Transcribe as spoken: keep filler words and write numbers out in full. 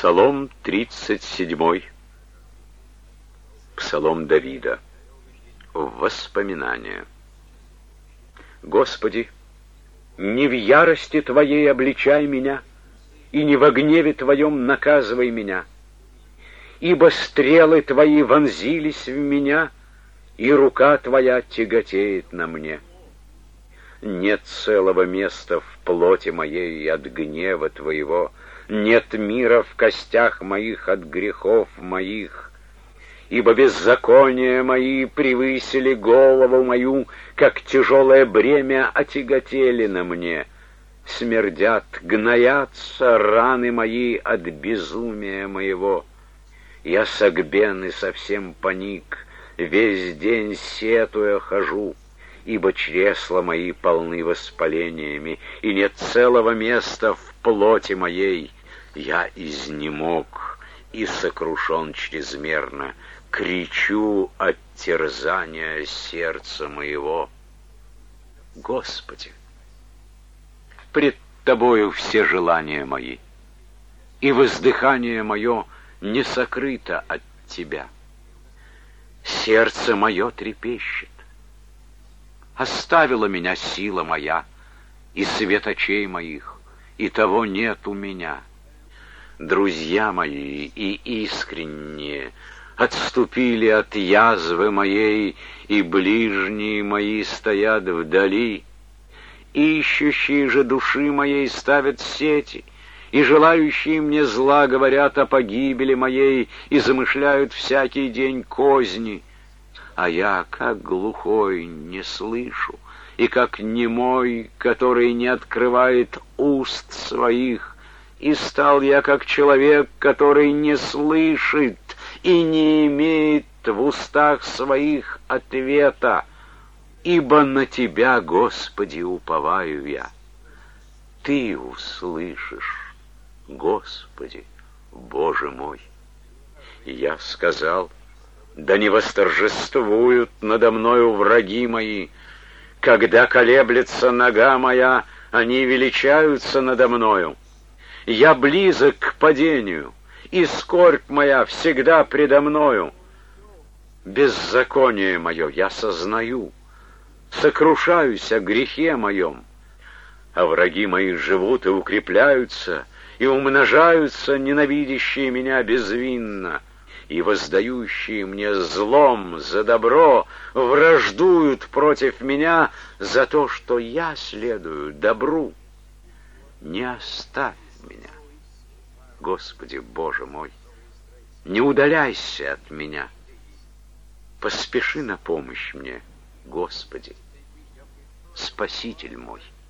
Псалом тридцать седьмой. Псалом Давида. Воспоминания. Господи, не в ярости Твоей обличай меня, и не во гневе Твоем наказывай меня, ибо стрелы Твои вонзились в меня, и рука Твоя тяготеет на мне. Нет целого места в плоти моей от гнева Твоего, нет мира в костях моих от грехов моих, ибо беззакония мои превысили голову мою, как тяжелое бремя отяготели на мне. Смердят, гноятся раны мои от безумия моего. Я согбен и совсем паник, весь день сетуя хожу, ибо чресла мои полны воспалениями, и нет целого места в плоти моей. Я изнемог и сокрушен чрезмерно, кричу от терзания сердца моего. Господи, пред Тобою все желания мои, и воздыхание мое не сокрыто от Тебя. Сердце мое трепещет. Оставила меня сила моя, и свет очей моих, и того нет у меня. Друзья мои и искренние отступили от язвы моей, и ближние мои стоят вдали. Ищущие же души моей ставят сети, и желающие мне зла говорят о погибели моей, и замышляют всякий день козни. А я, как глухой, не слышу, и как немой, который не открывает уст своих. И стал я, как человек, который не слышит и не имеет в устах своих ответа. Ибо на Тебя, Господи, уповаю я. Ты услышишь, Господи, Боже мой. И я сказал: да не восторжествуют надо мною враги мои. Когда колеблется нога моя, они величаются надо мною. Я близок к падению, и скорбь моя всегда предо мною. Беззаконие мое я сознаю, сокрушаюсь о грехе моем. А враги мои живут и укрепляются, и умножаются ненавидящие меня безвинно, и воздающие мне злом за добро враждуют против меня за то, что я следую добру. Не оставь меня, Господи, Боже мой, не удаляйся от меня. Поспеши на помощь мне, Господи, Спаситель мой.